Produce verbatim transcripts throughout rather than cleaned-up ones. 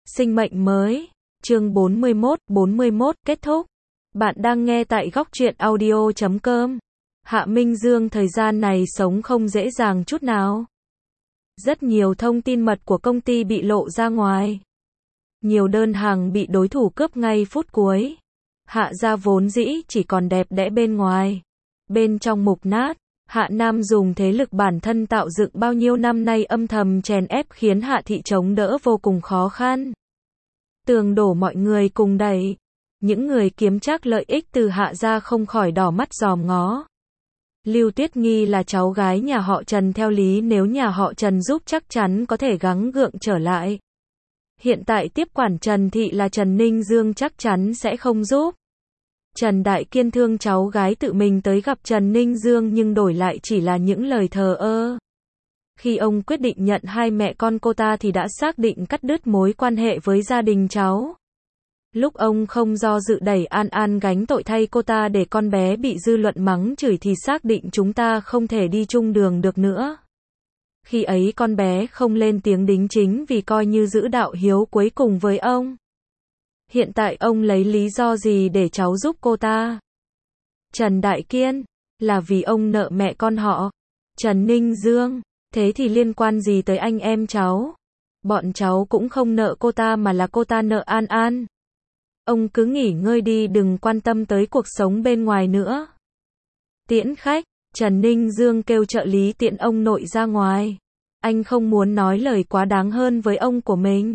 Sinh mệnh mới. Chương bốn mươi mốt, bốn mươi mốt, kết thúc. Bạn đang nghe tại góc truyện audio chấm com. Hạ Minh Dương thời gian này sống không dễ dàng chút nào. Rất nhiều thông tin mật của công ty bị lộ ra ngoài. Nhiều đơn hàng bị đối thủ cướp ngay phút cuối. Hạ gia vốn dĩ chỉ còn đẹp đẽ bên ngoài. Bên trong mục nát. Hạ Nam dùng thế lực bản thân tạo dựng bao nhiêu năm nay âm thầm chèn ép khiến Hạ thị chống đỡ vô cùng khó khăn. Tường đổ mọi người cùng đẩy. Những người kiếm trác lợi ích từ Hạ gia không khỏi đỏ mắt dòm ngó. Lưu Tuyết Nghi là cháu gái nhà họ Trần, theo lý nếu nhà họ Trần giúp chắc chắn có thể gắng gượng trở lại. Hiện tại tiếp quản Trần thị là Trần Ninh Dương chắc chắn sẽ không giúp. Trần Đại Kiên thương cháu gái tự mình tới gặp Trần Ninh Dương nhưng đổi lại chỉ là những lời thờ ơ. Khi ông quyết định nhận hai mẹ con cô ta thì đã xác định cắt đứt mối quan hệ với gia đình cháu. Lúc ông không do dự đẩy An An gánh tội thay cô ta để con bé bị dư luận mắng chửi thì xác định chúng ta không thể đi chung đường được nữa. Khi ấy con bé không lên tiếng đính chính vì coi như giữ đạo hiếu cuối cùng với ông. Hiện tại ông lấy lý do gì để cháu giúp cô ta? Trần Đại Kiên, là vì ông nợ mẹ con họ. Trần Ninh Dương, thế thì liên quan gì tới anh em cháu? Bọn cháu cũng không nợ cô ta mà là cô ta nợ An An. Ông cứ nghỉ ngơi đi, đừng quan tâm tới cuộc sống bên ngoài nữa. Tiễn khách, Trần Ninh Dương kêu trợ lý tiện ông nội ra ngoài. Anh không muốn nói lời quá đáng hơn với ông của mình.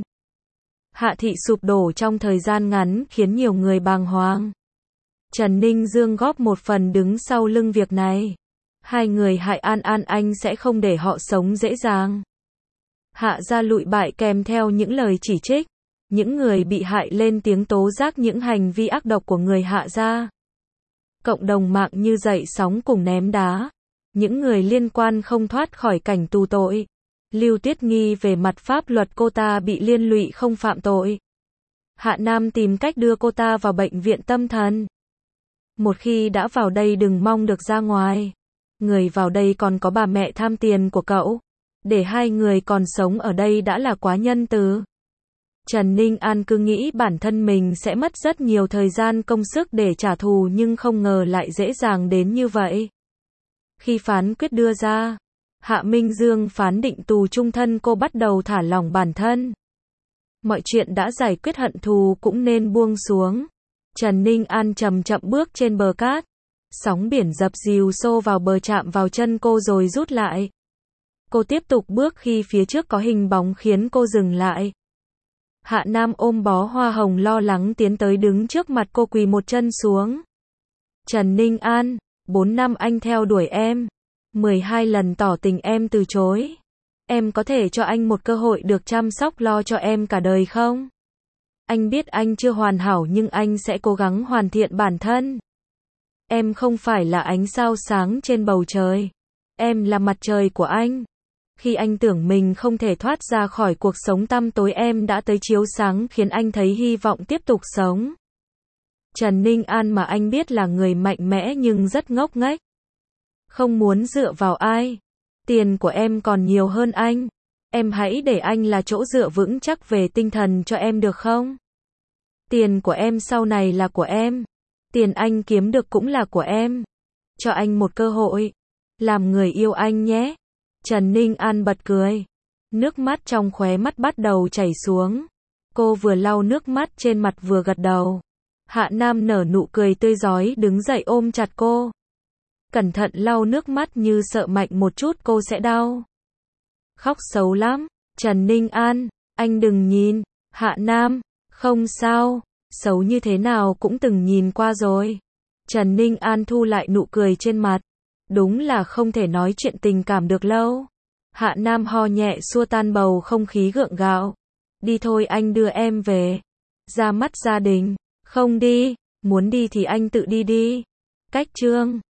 Hạ thị sụp đổ trong thời gian ngắn khiến nhiều người bàng hoàng. Trần Ninh Dương góp một phần đứng sau lưng việc này. Hai người hại An An anh sẽ không để họ sống dễ dàng. Hạ gia lụi bại kèm theo những lời chỉ trích. Những người bị hại lên tiếng tố giác những hành vi ác độc của người Hạ gia. Cộng đồng mạng như dậy sóng cùng ném đá. Những người liên quan không thoát khỏi cảnh tù tội. Lưu Tuyết Nghi về mặt pháp luật cô ta bị liên lụy không phạm tội. Hạ Nam tìm cách đưa cô ta vào bệnh viện tâm thần. Một khi đã vào đây đừng mong được ra ngoài. Người vào đây còn có bà mẹ tham tiền của cậu. Để hai người còn sống ở đây đã là quá nhân từ. Trần Ninh An cứ nghĩ bản thân mình sẽ mất rất nhiều thời gian công sức để trả thù nhưng không ngờ lại dễ dàng đến như vậy. Khi phán quyết đưa ra, Hạ Minh Dương phán định tù chung thân, cô bắt đầu thả lỏng bản thân. Mọi chuyện đã giải quyết, hận thù cũng nên buông xuống. Trần Ninh An chậm chậm bước trên bờ cát. Sóng biển dập dìu xô vào bờ chạm vào chân cô rồi rút lại. Cô tiếp tục bước khi phía trước có hình bóng khiến cô dừng lại. Hạ Nam ôm bó hoa hồng lo lắng tiến tới đứng trước mặt cô, quỳ một chân xuống. Trần Ninh An, bốn năm anh theo đuổi em. mười hai lần tỏ tình em từ chối. Em có thể cho anh một cơ hội được chăm sóc lo cho em cả đời không? Anh biết anh chưa hoàn hảo nhưng anh sẽ cố gắng hoàn thiện bản thân. Em không phải là ánh sao sáng trên bầu trời. Em là mặt trời của anh. Khi anh tưởng mình không thể thoát ra khỏi cuộc sống tăm tối, em đã tới chiếu sáng khiến anh thấy hy vọng tiếp tục sống. Trần Ninh An mà anh biết là người mạnh mẽ nhưng rất ngốc nghếch. Không muốn dựa vào ai. Tiền của em còn nhiều hơn anh. Em hãy để anh là chỗ dựa vững chắc về tinh thần cho em được không? Tiền của em sau này là của em. Tiền anh kiếm được cũng là của em. Cho anh một cơ hội. Làm người yêu anh nhé. Trần Ninh An bật cười. Nước mắt trong khóe mắt bắt đầu chảy xuống. Cô vừa lau nước mắt trên mặt vừa gật đầu. Hạ Nam nở nụ cười tươi rói đứng dậy ôm chặt cô. Cẩn thận lau nước mắt, như sợ mạnh một chút cô sẽ đau. Khóc xấu lắm. Trần Ninh An, anh đừng nhìn. Hạ Nam, không sao. Xấu như thế nào cũng từng nhìn qua rồi. Trần Ninh An thu lại nụ cười trên mặt. Đúng là không thể nói chuyện tình cảm được lâu. Hạ Nam ho nhẹ xua tan bầu không khí gượng gạo. Đi thôi, anh đưa em về. Ra mắt gia đình. Không đi. Muốn đi thì anh tự đi đi. Cách chương.